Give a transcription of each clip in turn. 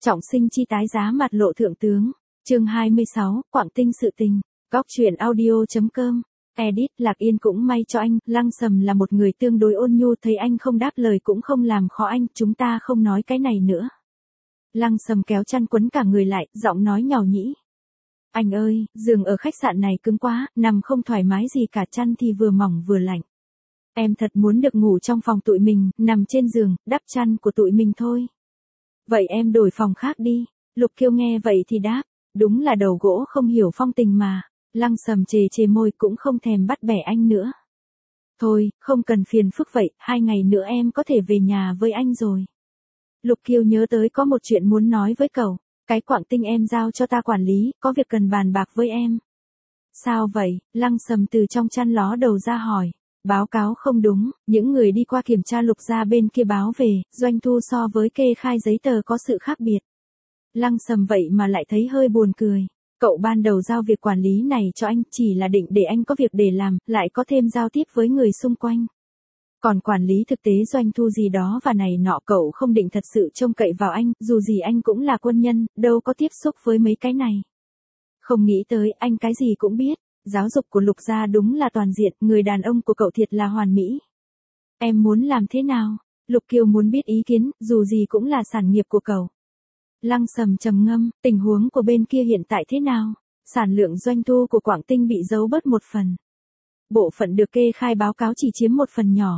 Trọng sinh chi tái giá mặt lộ thượng tướng. Chương 26, Quảng Tinh sự tình. Góc truyện audio.com. Edit. Lạc Yên cũng may cho anh, Lăng Sầm là một người tương đối ôn nhu, thấy anh không đáp lời cũng không làm khó anh, chúng ta không nói cái này nữa. Lăng Sầm kéo chăn quấn cả người lại, giọng nói nhỏ nhĩ. Anh ơi, giường ở khách sạn này cứng quá, nằm không thoải mái gì cả, chăn thì vừa mỏng vừa lạnh. Em thật muốn được ngủ trong phòng tụi mình, nằm trên giường, đắp chăn của tụi mình thôi. Vậy em đổi phòng khác đi. Lục Kiêu nghe vậy thì đáp, đúng là đầu gỗ không hiểu phong tình mà. Lăng Sầm chề chề môi cũng không thèm bắt bẻ anh nữa. Thôi, không cần phiền phức vậy, 2 ngày nữa em có thể về nhà với anh rồi. Lục Kiêu nhớ tới có một chuyện muốn nói với cậu, cái Quảng Tinh em giao cho ta quản lý, có việc cần bàn bạc với em. Sao vậy? Lăng Sầm từ trong chăn ló đầu ra hỏi. Báo cáo không đúng, những người đi qua kiểm tra Lục gia bên kia báo về, doanh thu so với kê khai giấy tờ có sự khác biệt. Lăng Sầm vậy mà lại thấy hơi buồn cười. Cậu ban đầu giao việc quản lý này cho anh chỉ là định để anh có việc để làm, lại có thêm giao tiếp với người xung quanh. Còn quản lý thực tế doanh thu gì đó và này nọ cậu không định thật sự trông cậy vào anh, dù gì anh cũng là quân nhân, đâu có tiếp xúc với mấy cái này. Không nghĩ tới anh cái gì cũng biết. Giáo dục của Lục gia đúng là toàn diện, người đàn ông của cậu thiệt là hoàn mỹ. Em muốn làm thế nào? Lục Kiều muốn biết ý kiến, dù gì cũng là sản nghiệp của cậu. Lăng Sầm trầm ngâm, tình huống của bên kia hiện tại thế nào? Sản lượng doanh thu của Quảng Tinh bị giấu bớt một phần. Bộ phận được kê khai báo cáo chỉ chiếm một phần nhỏ.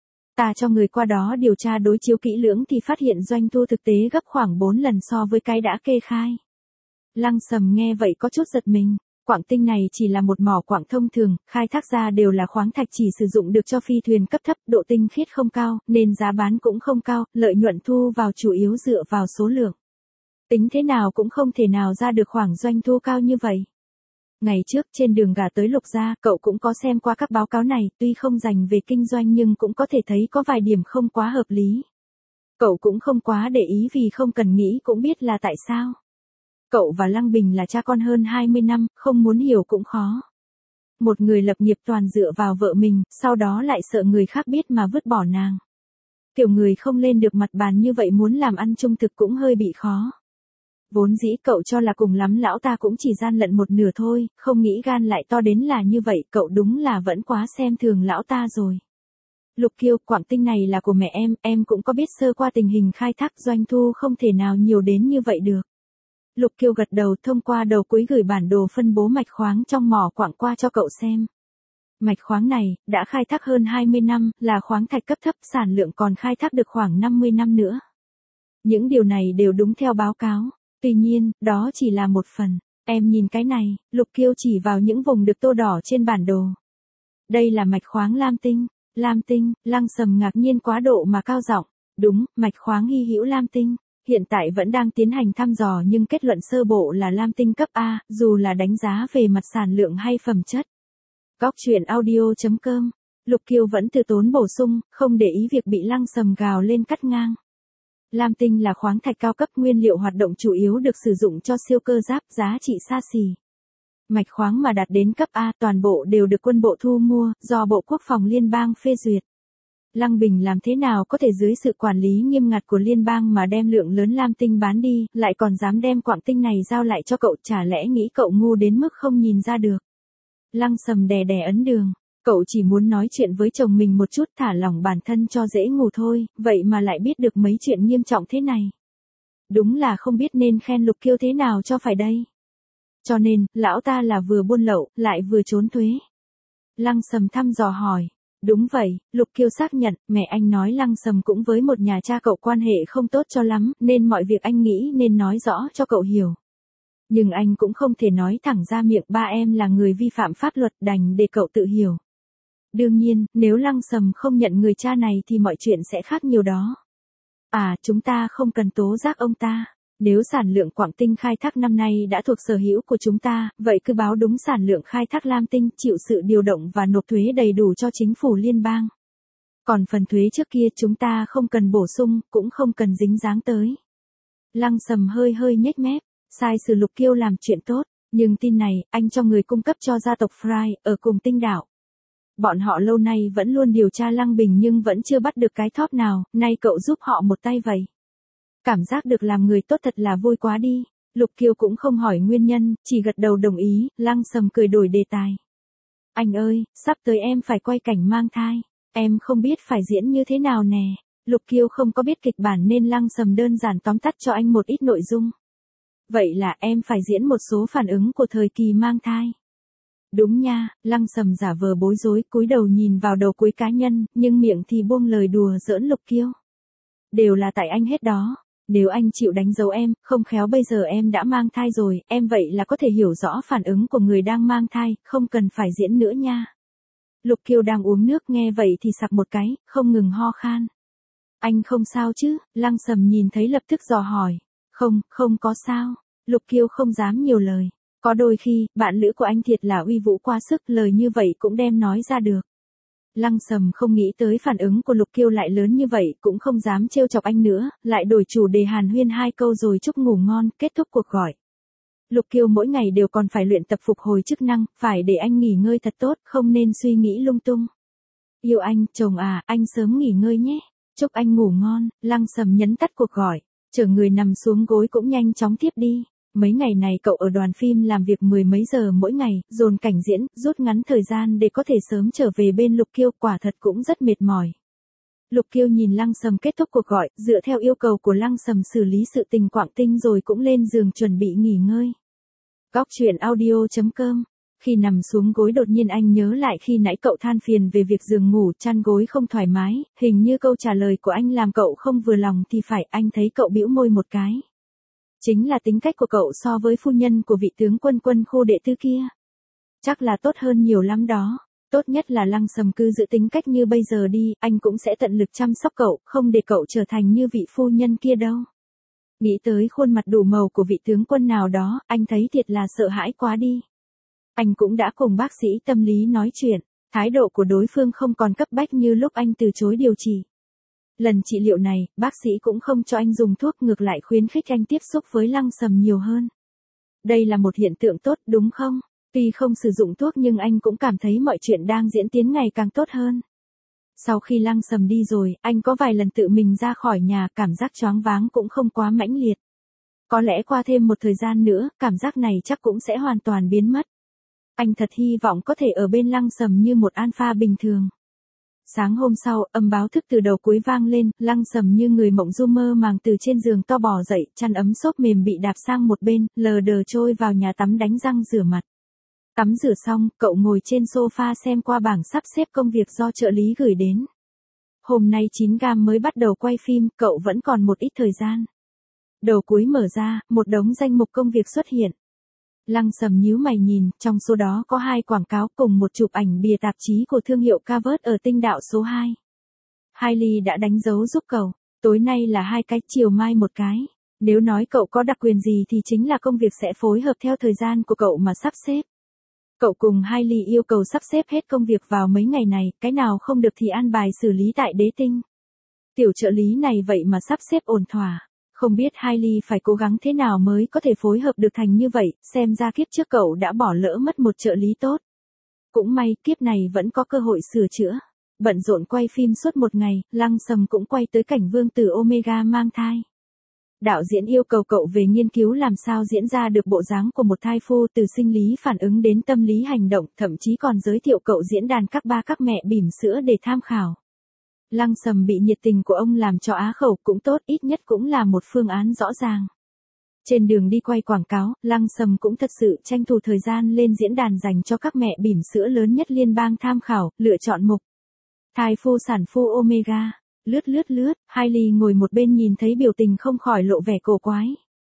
Ta cho người qua đó điều tra đối chiếu kỹ lưỡng thì phát hiện doanh thu thực tế gấp khoảng 4 lần so với cái đã kê khai. Lăng Sầm nghe vậy có chút giật mình. Quảng Tinh này chỉ là một mỏ quặng thông thường, khai thác ra đều là khoáng thạch chỉ sử dụng được cho phi thuyền cấp thấp, độ tinh khiết không cao, nên giá bán cũng không cao, lợi nhuận thu vào chủ yếu dựa vào số lượng. Tính thế nào cũng không thể nào ra được khoảng doanh thu cao như vậy. Ngày trước trên đường gà tới Lục gia, cậu cũng có xem qua các báo cáo này, tuy không dành về kinh doanh nhưng cũng có thể thấy có vài điểm không quá hợp lý. Cậu cũng không quá để ý vì không cần nghĩ cũng biết là tại sao. Cậu và Lăng Bình là cha con hơn 20 năm, không muốn hiểu cũng khó. Một người lập nghiệp toàn dựa vào vợ mình, sau đó lại sợ người khác biết mà vứt bỏ nàng. Kiểu người không lên được mặt bàn như vậy muốn làm ăn trung thực cũng hơi bị khó. Vốn dĩ cậu cho là cùng lắm lão ta cũng chỉ gian lận một nửa thôi, không nghĩ gan lại to đến là như vậy, cậu đúng là vẫn quá xem thường lão ta rồi. Lục Kiều, Quảng Tinh này là của mẹ em cũng có biết sơ qua tình hình khai thác doanh thu không thể nào nhiều đến như vậy được. Lục Kiều gật đầu, thông qua đầu cuối gửi bản đồ phân bố mạch khoáng trong mỏ quặng qua cho cậu xem. Mạch khoáng này, đã khai thác hơn 20 năm, là khoáng thạch cấp thấp, sản lượng còn khai thác được khoảng 50 năm nữa. Những điều này đều đúng theo báo cáo. Tuy nhiên, đó chỉ là một phần. Em nhìn cái này, Lục Kiều chỉ vào những vùng được tô đỏ trên bản đồ. Đây là mạch khoáng lam tinh. Lam tinh, Lăng Sầm ngạc nhiên quá độ mà cao giọng. Đúng, mạch khoáng hy hữu lam tinh. Hiện tại vẫn đang tiến hành thăm dò nhưng kết luận sơ bộ là lam tinh cấp A, dù là đánh giá về mặt sản lượng hay phẩm chất. Góc truyện audio.com. Lục Kiều vẫn từ tốn bổ sung, không để ý việc bị Lăng Sầm gào lên cắt ngang. Lam tinh là khoáng thạch cao cấp, nguyên liệu hoạt động chủ yếu được sử dụng cho siêu cơ giáp, giá trị xa xỉ. Mạch khoáng mà đạt đến cấp A toàn bộ đều được quân bộ thu mua, do Bộ Quốc phòng Liên bang phê duyệt. Lăng Bình làm thế nào có thể dưới sự quản lý nghiêm ngặt của liên bang mà đem lượng lớn lam tinh bán đi, lại còn dám đem Quảng Tinh này giao lại cho cậu, chả lẽ nghĩ cậu ngu đến mức không nhìn ra được. Lăng Sầm đè đè ấn đường, cậu chỉ muốn nói chuyện với chồng mình một chút thả lỏng bản thân cho dễ ngủ thôi, vậy mà lại biết được mấy chuyện nghiêm trọng thế này. Đúng là không biết nên khen Lục Kiều thế nào cho phải đây. Cho nên, lão ta là vừa buôn lậu, lại vừa trốn thuế. Lăng Sầm thăm dò hỏi. Đúng vậy, Lục Kiều xác nhận, mẹ anh nói Lăng Sầm cũng với một nhà cha cậu quan hệ không tốt cho lắm, nên mọi việc anh nghĩ nên nói rõ cho cậu hiểu. Nhưng anh cũng không thể nói thẳng ra miệng, ba em là người vi phạm pháp luật, đành để cậu tự hiểu. Đương nhiên, nếu Lăng Sầm không nhận người cha này thì mọi chuyện sẽ khác nhiều đó. À, chúng ta không cần tố giác ông ta. Nếu sản lượng Quảng Tinh khai thác năm nay đã thuộc sở hữu của chúng ta, vậy cứ báo đúng sản lượng khai thác lam tinh, chịu sự điều động và nộp thuế đầy đủ cho chính phủ liên bang. Còn phần thuế trước kia chúng ta không cần bổ sung, cũng không cần dính dáng tới. Lăng Sầm hơi nhếch mép, sai sử Lục Kiều làm chuyện tốt, nhưng tin này, anh cho người cung cấp cho gia tộc Fry, ở cùng Tinh đảo. Bọn họ lâu nay vẫn luôn điều tra Lăng Bình nhưng vẫn chưa bắt được cái thóp nào, nay cậu giúp họ một tay vậy. Cảm giác được làm người tốt thật là vui quá đi. Lục Kiều cũng không hỏi nguyên nhân, chỉ gật đầu đồng ý, Lăng Sầm cười đổi đề tài. Anh ơi, sắp tới em phải quay cảnh mang thai. Em không biết phải diễn như thế nào nè. Lục Kiều không có biết kịch bản nên Lăng Sầm đơn giản tóm tắt cho anh một ít nội dung. Vậy là em phải diễn một số phản ứng của thời kỳ mang thai. Đúng nha, Lăng Sầm giả vờ bối rối cúi đầu nhìn vào đầu cuối cá nhân, nhưng miệng thì buông lời đùa giỡn Lục Kiều. Đều là tại anh hết đó. Nếu anh chịu đánh dấu em, không khéo bây giờ em đã mang thai rồi, em vậy là có thể hiểu rõ phản ứng của người đang mang thai, không cần phải diễn nữa nha. Lục Kiều đang uống nước nghe vậy thì sặc một cái, không ngừng ho khan. Anh không sao chứ? Lăng Sầm nhìn thấy lập tức dò hỏi. Không có sao. Lục Kiều không dám nhiều lời. Có đôi khi, bạn lữ của anh thiệt là uy vũ quá sức, lời như vậy cũng đem nói ra được. Lăng Sầm không nghĩ tới phản ứng của Lục Kiều lại lớn như vậy, cũng không dám trêu chọc anh nữa, lại đổi chủ đề hàn huyên 2 câu rồi chúc ngủ ngon, kết thúc cuộc gọi. Lục Kiều mỗi ngày đều còn phải luyện tập phục hồi chức năng, phải để anh nghỉ ngơi thật tốt, không nên suy nghĩ lung tung. Yêu anh, chồng à, anh sớm nghỉ ngơi nhé. Chúc anh ngủ ngon. Lăng Sầm nhấn tắt cuộc gọi, chở người nằm xuống gối cũng nhanh chóng tiếp đi. Mấy ngày này cậu ở đoàn phim làm việc 10 mấy giờ mỗi ngày, dồn cảnh diễn, rút ngắn thời gian để có thể sớm trở về bên Lục Kiều, quả thật cũng rất mệt mỏi. Lục Kiều nhìn Lăng Sầm kết thúc cuộc gọi, dựa theo yêu cầu của Lăng Sầm xử lý sự tình Quảng Tinh rồi cũng lên giường chuẩn bị nghỉ ngơi. Góc truyện audio.com. Khi nằm xuống gối đột nhiên anh nhớ lại khi nãy cậu than phiền về việc giường ngủ chăn gối không thoải mái, hình như câu trả lời của anh làm cậu không vừa lòng thì phải, anh thấy cậu bĩu môi một cái. Chính là tính cách của cậu so với phu nhân của vị tướng quân Quân Khu đệ tư kia. Chắc là tốt hơn nhiều lắm đó. Tốt nhất là Lăng Sầm cứ giữ tính cách như bây giờ đi, anh cũng sẽ tận lực chăm sóc cậu, không để cậu trở thành như vị phu nhân kia đâu. Nghĩ tới khuôn mặt đủ màu của vị tướng quân nào đó, anh thấy thiệt là sợ hãi quá đi. Anh cũng đã cùng bác sĩ tâm lý nói chuyện, thái độ của đối phương không còn cấp bách như lúc anh từ chối điều trị. Lần trị liệu này, bác sĩ cũng không cho anh dùng thuốc, ngược lại khuyến khích anh tiếp xúc với Lăng Sầm nhiều hơn. Đây là một hiện tượng tốt đúng không? Tuy không sử dụng thuốc nhưng anh cũng cảm thấy mọi chuyện đang diễn tiến ngày càng tốt hơn. Sau khi Lăng Sầm đi rồi, anh có vài lần tự mình ra khỏi nhà, cảm giác choáng váng cũng không quá mãnh liệt. Có lẽ qua thêm một thời gian nữa, cảm giác này chắc cũng sẽ hoàn toàn biến mất. Anh thật hy vọng có thể ở bên Lăng Sầm như một alpha bình thường. Sáng hôm sau, âm báo thức từ đầu cuối vang lên, Lăng Sầm như người mộng du mơ màng từ trên giường to bò dậy, chăn ấm xốp mềm bị đạp sang một bên, lờ đờ trôi vào nhà tắm đánh răng rửa mặt. Tắm rửa xong, cậu ngồi trên sofa xem qua bảng sắp xếp công việc do trợ lý gửi đến. Hôm nay 9Gam mới bắt đầu quay phim, cậu vẫn còn một ít thời gian. Đầu cuối mở ra, một đống danh mục công việc xuất hiện. Lăng Sầm nhíu mày nhìn, trong số đó có 2 quảng cáo cùng một chụp ảnh bìa tạp chí của thương hiệu Cavert ở Tinh Đạo số 2. Hailey đã đánh dấu giúp cậu, tối nay là 2 cái, chiều mai một cái. Nếu nói cậu có đặc quyền gì thì chính là công việc sẽ phối hợp theo thời gian của cậu mà sắp xếp. Cậu cùng Hailey yêu cầu sắp xếp hết công việc vào mấy ngày này, cái nào không được thì an bài xử lý tại Đế Tinh. Tiểu trợ lý này vậy mà sắp xếp ổn thỏa. Không biết Hailey phải cố gắng thế nào mới có thể phối hợp được thành như vậy, xem ra kiếp trước cậu đã bỏ lỡ mất một trợ lý tốt. Cũng may, kiếp này vẫn có cơ hội sửa chữa. Bận rộn quay phim suốt một ngày, Lăng Sầm cũng quay tới cảnh vương tử Omega mang thai. Đạo diễn yêu cầu cậu về nghiên cứu làm sao diễn ra được bộ dáng của một thai phu, từ sinh lý phản ứng đến tâm lý hành động, thậm chí còn giới thiệu cậu diễn đàn các ba các mẹ bỉm sữa để tham khảo. Lăng Sầm bị nhiệt tình của ông làm cho á khẩu, cũng tốt, ít nhất cũng là một phương án rõ ràng. Trên đường đi quay quảng cáo, Lăng Sầm cũng thật sự tranh thủ thời gian lên diễn đàn dành cho các mẹ bỉm sữa lớn nhất liên bang tham khảo, lựa chọn mục thai phu sản phu Omega. Lướt, Hailey ngồi một bên nhìn thấy biểu tình không khỏi lộ vẻ cổ quái.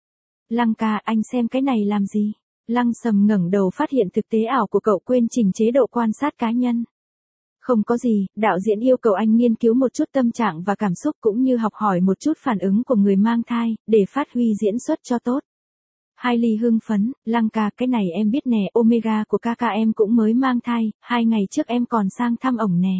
Lăng ca, anh xem cái này làm gì? Lăng Sầm ngẩng đầu phát hiện thực tế ảo của cậu quên chỉnh chế độ quan sát cá nhân. Không có gì, đạo diễn yêu cầu anh nghiên cứu một chút tâm trạng và cảm xúc cũng như học hỏi một chút phản ứng của người mang thai, để phát huy diễn xuất cho tốt. Hailey hưng phấn, Lăng ca, cái này em biết nè, Omega của ca em cũng mới mang thai, 2 ngày trước em còn sang thăm ổng nè.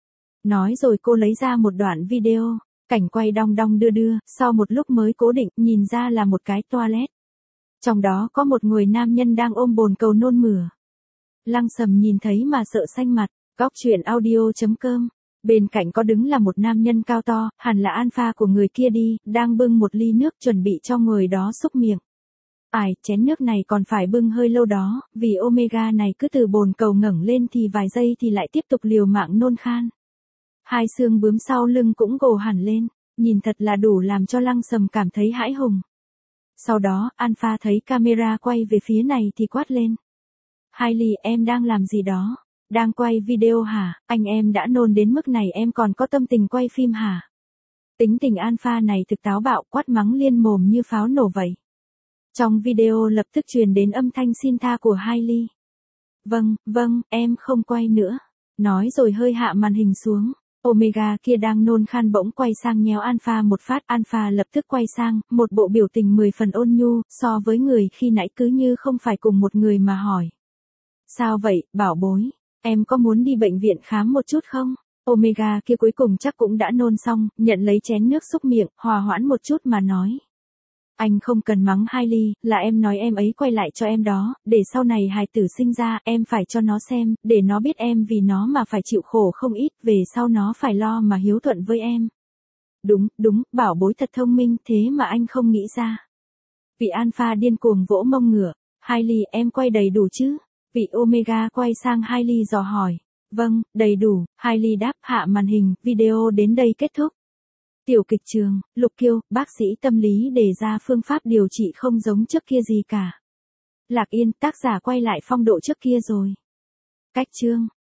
Nói rồi cô lấy ra một đoạn video, cảnh quay đong đong đưa, sau một lúc mới cố định, nhìn ra là một cái toilet. Trong đó có một người nam nhân đang ôm bồn cầu nôn mửa. Lăng Sầm nhìn thấy mà sợ xanh mặt. Góc truyện audio.com Bên cạnh có đứng là một nam nhân cao to, hẳn là alpha của người kia đi, đang bưng một ly nước chuẩn bị cho người đó xúc miệng. Chén nước này còn phải bưng hơi lâu đó, vì Omega này cứ từ bồn cầu ngẩng lên thì vài giây thì lại tiếp tục liều mạng nôn khan. Hai xương bướm sau lưng cũng gồ hẳn lên, nhìn thật là đủ làm cho Lăng Sầm cảm thấy hãi hùng. Sau đó, Alpha thấy camera quay về phía này thì quát lên. Hailey, em đang làm gì đó? Đang quay video hả? Anh em đã nôn đến mức này em còn có tâm tình quay phim hả? Tính tình Alpha này thực táo bạo, quát mắng liên mồm như pháo nổ vậy. Trong video lập tức truyền đến âm thanh xin tha của Hailey. Vâng, em không quay nữa. Nói rồi hơi hạ màn hình xuống. Omega kia đang nôn khan bỗng quay sang nhéo Alpha một phát. Alpha lập tức quay sang, một bộ biểu tình 10 phần ôn nhu, so với người khi nãy cứ như không phải cùng một người mà hỏi. Sao vậy, bảo bối? Em có muốn đi bệnh viện khám một chút không? Omega kia cuối cùng chắc cũng đã nôn xong, nhận lấy chén nước xúc miệng, hòa hoãn một chút mà nói. Anh không cần mắng Hailey, là em nói em ấy quay lại cho em đó, để sau này hài tử sinh ra, em phải cho nó xem, để nó biết em vì nó mà phải chịu khổ không ít, về sau nó phải lo mà hiếu thuận với em. Đúng, bảo bối thật thông minh, thế mà anh không nghĩ ra. Vị Alpha điên cuồng vỗ mông ngửa, Hailey em quay đầy đủ chứ? Vị Omega quay sang Hailey dò hỏi. Vâng, đầy đủ, Hailey đáp. Hạ màn hình, video đến đây kết thúc. Tiểu kịch trường, Lục Kiêu, bác sĩ tâm lý đề ra phương pháp điều trị không giống trước kia gì cả. Lạc Yên, tác giả quay lại phong độ trước kia rồi. Cách chương